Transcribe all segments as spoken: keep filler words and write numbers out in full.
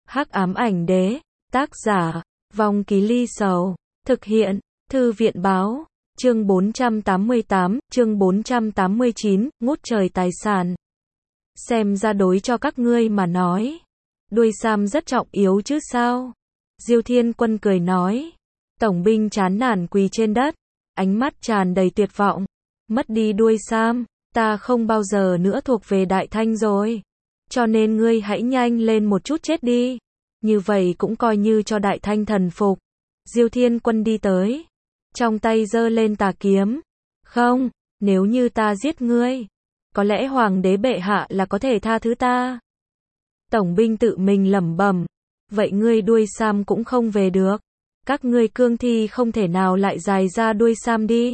Hắc ám ảnh đế, tác giả, Vong Ký Ly Sầu, thực hiện, Thư viện báo, chương bốn trăm tám mươi tám, chương bốn trăm tám mươi chín, ngút trời tài sản. Xem ra đối cho các ngươi mà nói, đuôi sam rất trọng yếu chứ sao? Diêu Thiên Quân cười nói. Tổng binh chán nản quỳ trên đất, ánh mắt tràn đầy tuyệt vọng. Mất đi đuôi sam, ta không bao giờ nữa thuộc về Đại Thanh rồi. Cho nên ngươi hãy nhanh lên một chút chết đi. Như vậy cũng coi như cho Đại Thanh thần phục. Diêu Thiên Quân đi tới, trong tay giơ lên tà kiếm. Không, nếu như ta giết ngươi, có lẽ Hoàng đế bệ hạ là có thể tha thứ ta. Tổng binh tự mình lẩm bẩm, vậy ngươi đuôi sam cũng không về được. Các ngươi cương thi không thể nào lại dài ra đuôi sam đi.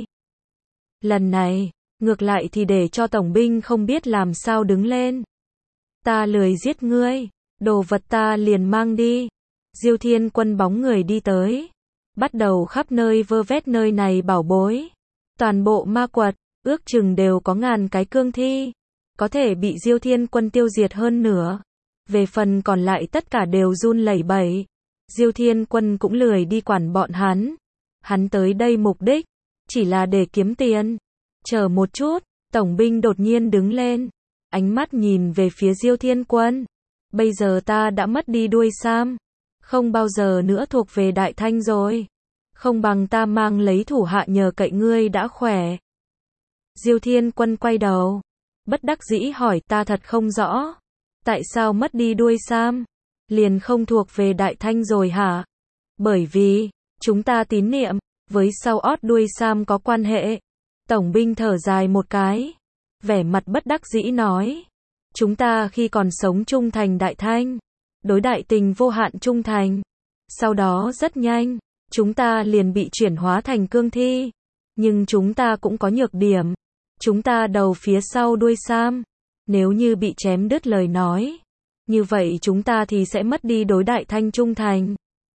Lần này, ngược lại thì để cho tổng binh không biết làm sao đứng lên. Ta lười giết ngươi, đồ vật ta liền mang đi. Diêu Thiên Quân bóng người đi tới, bắt đầu khắp nơi vơ vét nơi này bảo bối. Toàn bộ ma quật, ước chừng đều có ngàn cái cương thi, có thể bị Diêu Thiên Quân tiêu diệt hơn nửa. Về phần còn lại tất cả đều run lẩy bẩy. Diêu Thiên Quân cũng lười đi quản bọn hắn. Hắn tới đây mục đích chỉ là để kiếm tiền. Chờ một chút, tổng binh đột nhiên đứng lên, ánh mắt nhìn về phía Diêu Thiên Quân. Bây giờ ta đã mất đi đuôi sam, không bao giờ nữa thuộc về Đại Thanh rồi. Không bằng ta mang lấy thủ hạ nhờ cậy ngươi đã khỏe. Diêu Thiên Quân quay đầu, bất đắc dĩ hỏi, ta thật không rõ. Tại sao mất đi đuôi sam, liền không thuộc về Đại Thanh rồi hả? Bởi vì, chúng ta tín niệm, với sau ót đuôi sam có quan hệ. Tổng binh thở dài một cái, vẻ mặt bất đắc dĩ nói. Chúng ta khi còn sống trung thành Đại Thanh, đối Đại Tình vô hạn trung thành. Sau đó rất nhanh, chúng ta liền bị chuyển hóa thành cương thi. Nhưng chúng ta cũng có nhược điểm. Chúng ta đầu phía sau đuôi sam, nếu như bị chém đứt lời nói, như vậy chúng ta thì sẽ mất đi đối Đại Thanh trung thành.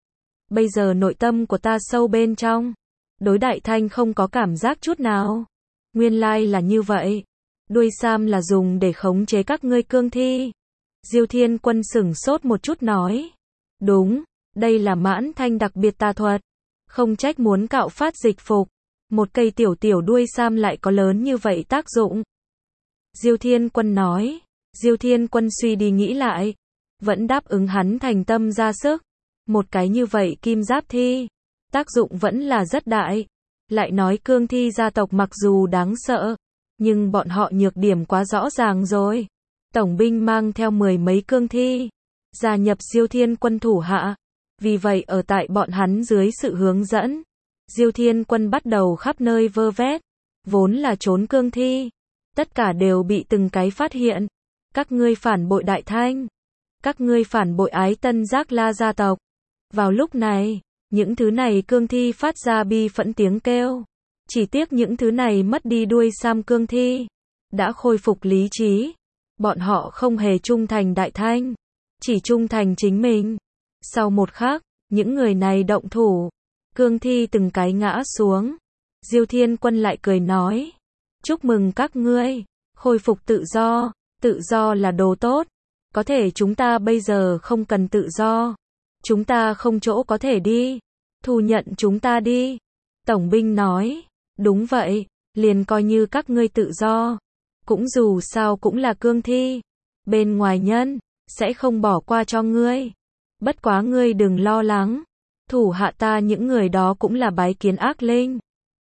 Bây giờ nội tâm của ta sâu bên trong, đối Đại Thanh không có cảm giác chút nào. Nguyên lai là như vậy. Đuôi sam là dùng để khống chế các ngươi cương thi. Diêu Thiên Quân sửng sốt một chút nói. Đúng, đây là Mãn Thanh đặc biệt tà thuật. Không trách muốn cạo phát dịch phục. Một cây tiểu tiểu đuôi sam lại có lớn như vậy tác dụng. Diêu Thiên Quân nói. Diêu Thiên Quân suy đi nghĩ lại, vẫn đáp ứng hắn thành tâm ra sức. Một cái như vậy kim giáp thi, tác dụng vẫn là rất đại. Lại nói cương thi gia tộc mặc dù đáng sợ, nhưng bọn họ nhược điểm quá rõ ràng rồi. Tổng binh mang theo mười mấy cương thi, gia nhập Diêu Thiên Quân thủ hạ. Vì vậy ở tại bọn hắn dưới sự hướng dẫn, Diêu Thiên Quân bắt đầu khắp nơi vơ vét. Vốn là trốn cương thi, tất cả đều bị từng cái phát hiện. Các ngươi phản bội Đại Thanh, các ngươi phản bội Ái Tân Giác La gia tộc. Vào lúc này, những thứ này cương thi phát ra bi phẫn tiếng kêu. Chỉ tiếc những thứ này mất đi đuôi sam cương thi, đã khôi phục lý trí. Bọn họ không hề trung thành Đại Thanh, chỉ trung thành chính mình. Sau một khắc, những người này động thủ, cương thi từng cái ngã xuống. Diêu Thiên Quân lại cười nói, chúc mừng các ngươi, khôi phục tự do. Tự do là đồ tốt, có thể chúng ta bây giờ không cần tự do. Chúng ta không chỗ có thể đi, thu nhận chúng ta đi. Tổng binh nói, đúng vậy, liền coi như các ngươi tự do. Cũng dù sao cũng là cương thi, bên ngoài nhân, sẽ không bỏ qua cho ngươi. Bất quá ngươi đừng lo lắng, thủ hạ ta những người đó cũng là bái kiến ác linh.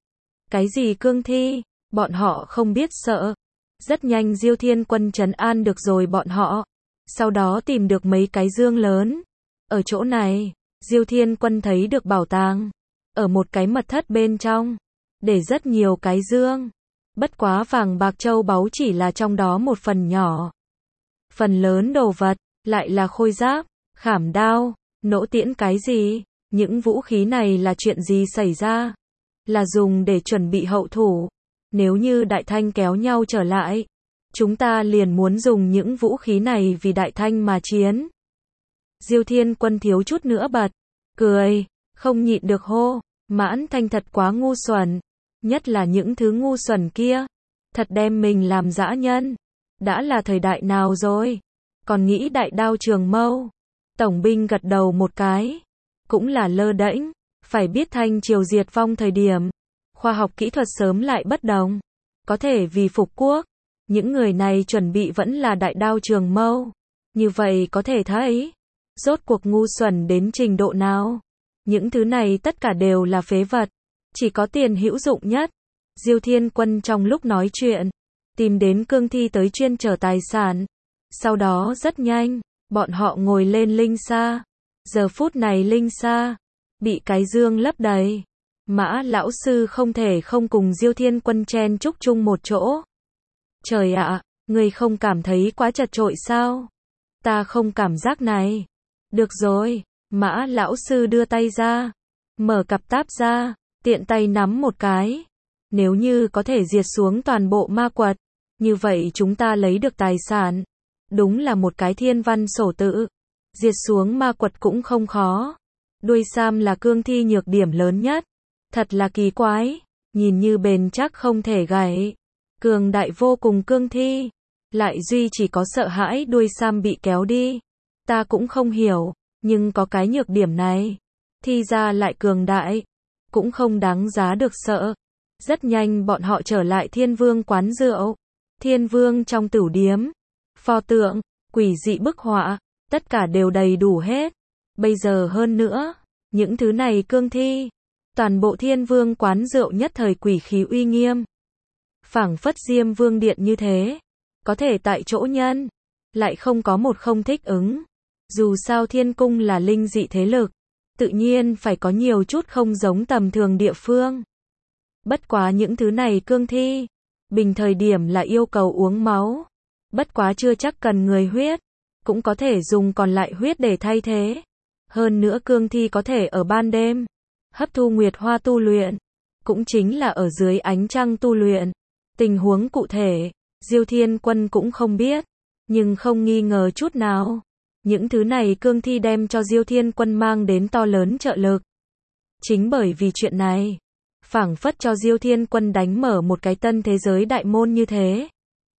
Cái gì cương thi, bọn họ không biết sợ. Rất nhanh Diêu Thiên Quân trấn an được rồi bọn họ. Sau đó tìm được mấy cái dương lớn. Ở chỗ này, Diêu Thiên Quân thấy được bảo tàng. Ở một cái mật thất bên trong, để rất nhiều cái dương. Bất quá vàng bạc châu báu chỉ là trong đó một phần nhỏ. Phần lớn đồ vật, lại là khôi giáp, khảm đao, nỗ tiễn cái gì. Những vũ khí này là chuyện gì xảy ra? Là dùng để chuẩn bị hậu thủ. Nếu như Đại Thanh kéo nhau trở lại, chúng ta liền muốn dùng những vũ khí này vì Đại Thanh mà chiến. Diêu Thiên Quân thiếu chút nữa bật cười, không nhịn được hô, Mãn Thanh thật quá ngu xuẩn, nhất là những thứ ngu xuẩn kia, thật đem mình làm dã nhân. Đã là thời đại nào rồi, còn nghĩ đại đao trường mâu. Tổng binh gật đầu một cái. Cũng là lơ đễnh, phải biết Thanh Triều diệt vong thời điểm, khoa học kỹ thuật sớm lại bất đồng. Có thể vì phục quốc, những người này chuẩn bị vẫn là đại đao trường mâu. Như vậy có thể thấy, rốt cuộc ngu xuẩn đến trình độ nào. Những thứ này tất cả đều là phế vật, chỉ có tiền hữu dụng nhất. Diêu Thiên Quân trong lúc nói chuyện, tìm đến cương thi tới chuyên chở tài sản. Sau đó rất nhanh, bọn họ ngồi lên linh xa. Giờ phút này linh xa bị cái dương lấp đầy. Mã lão sư không thể không cùng Diêu Thiên Quân chen chúc chung một chỗ. Trời ạ, người không cảm thấy quá chật chội sao? Ta không cảm giác này. Được rồi, Mã lão sư đưa tay ra, mở cặp táp ra, tiện tay nắm một cái. Nếu như có thể diệt xuống toàn bộ ma quật, như vậy chúng ta lấy được tài sản. Đúng là một cái thiên văn sổ tự. Diệt xuống ma quật cũng không khó. Đuôi sam là cương thi nhược điểm lớn nhất. Thật là kỳ quái, nhìn như bền chắc không thể gãy. Cường đại vô cùng cương thi, lại duy chỉ có sợ hãi đuôi sam bị kéo đi. Ta cũng không hiểu, nhưng có cái nhược điểm này, thi ra lại cường đại, cũng không đáng giá được sợ. Rất nhanh bọn họ trở lại Thiên Vương quán rượu. Thiên Vương trong tửu điếm, pho tượng, quỷ dị bức họa, tất cả đều đầy đủ hết. Bây giờ hơn nữa, những thứ này cương thi, toàn bộ Thiên Vương quán rượu nhất thời quỷ khí uy nghiêm. Phảng phất Diêm Vương điện như thế, có thể tại chỗ nhân, lại không có một không thích ứng. Dù sao Thiên Cung là linh dị thế lực, tự nhiên phải có nhiều chút không giống tầm thường địa phương. Bất quá những thứ này cương thi, bình thời điểm là yêu cầu uống máu. Bất quá chưa chắc cần người huyết, cũng có thể dùng còn lại huyết để thay thế. Hơn nữa cương thi có thể ở ban đêm, hấp thu nguyệt hoa tu luyện, cũng chính là ở dưới ánh trăng tu luyện. Tình huống cụ thể, Diêu Thiên Quân cũng không biết, nhưng không nghi ngờ chút nào. Những thứ này cương thi đem cho Diêu Thiên Quân mang đến to lớn trợ lực. Chính bởi vì chuyện này, phảng phất cho Diêu Thiên Quân đánh mở một cái tân thế giới đại môn như thế.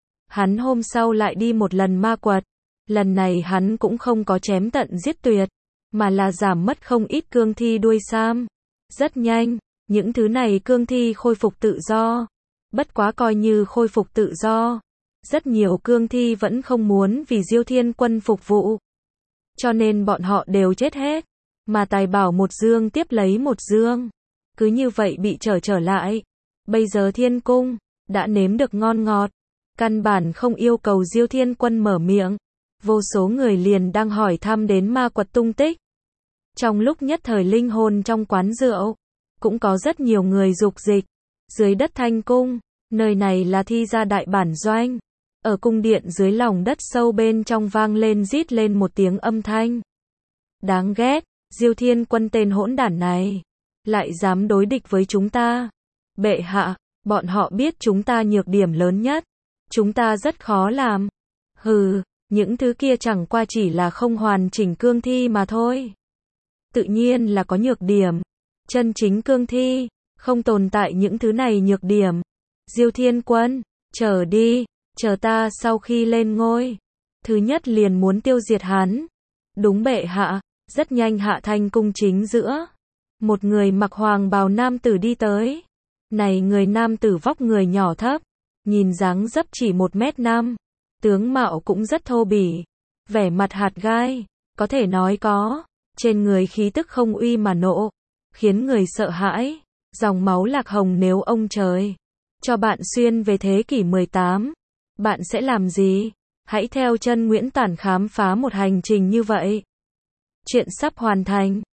Hắn hôm sau lại đi một lần ma quật. Lần này hắn cũng không có chém tận giết tuyệt, mà là giảm mất không ít cương thi đuôi sam. Rất nhanh, những thứ này cương thi khôi phục tự do. Bất quá coi như khôi phục tự do, rất nhiều cương thi vẫn không muốn vì Diêu Thiên Quân phục vụ. Cho nên bọn họ đều chết hết, mà tài bảo một dương tiếp lấy một dương. Cứ như vậy bị trở trở lại. Bây giờ Thiên Cung đã nếm được ngon ngọt, căn bản không yêu cầu Diêu Thiên Quân mở miệng. Vô số người liền đang hỏi thăm đến ma quật tung tích. Trong lúc nhất thời linh hồn trong quán rượu, cũng có rất nhiều người dục dịch. Dưới đất Thanh Cung, nơi này là thi gia đại bản doanh. Ở cung điện dưới lòng đất sâu bên trong vang lên rít lên một tiếng âm thanh. Đáng ghét, Diêu Thiên Quân tên hỗn đản này, lại dám đối địch với chúng ta. Bệ hạ, bọn họ biết chúng ta nhược điểm lớn nhất. Chúng ta rất khó làm. Hừ, những thứ kia chẳng qua chỉ là không hoàn chỉnh cương thi mà thôi. Tự nhiên là có nhược điểm. Chân chính cương thi, không tồn tại những thứ này nhược điểm. Diêu Thiên Quân, chờ đi, chờ ta sau khi lên ngôi. Thứ nhất liền muốn tiêu diệt hắn. Đúng bệ hạ, rất nhanh Hạ Thanh cung chính giữa. Một người mặc hoàng bào nam tử đi tới. Này người nam tử vóc người nhỏ thấp, nhìn dáng dấp chỉ một mét năm. Tướng mạo cũng rất thô bỉ, vẻ mặt hạt gai, có thể nói có, trên người khí tức không uy mà nộ, khiến người sợ hãi, dòng máu lạc hồng. Nếu ông trời cho bạn xuyên về thế kỷ mười tám, bạn sẽ làm gì? Hãy theo chân Nguyễn Tản khám phá một hành trình như vậy. Chuyện sắp hoàn thành.